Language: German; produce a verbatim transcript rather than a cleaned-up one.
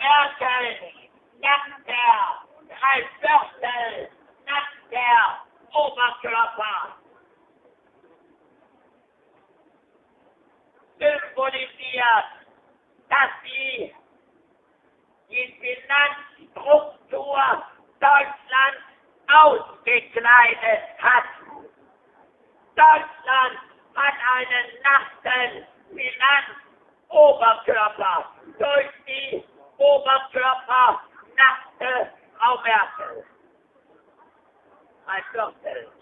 Merkel, nackter, drei Viertel, nackter Oberkörper. Symbolisiert, dass sie die Finanzstruktur Deutschlands ausgekleidet hat. Deutschland hat einen nackten Finanzoberkörper durch die Oberkörper nackte Frau Merkel. Ein Viertel.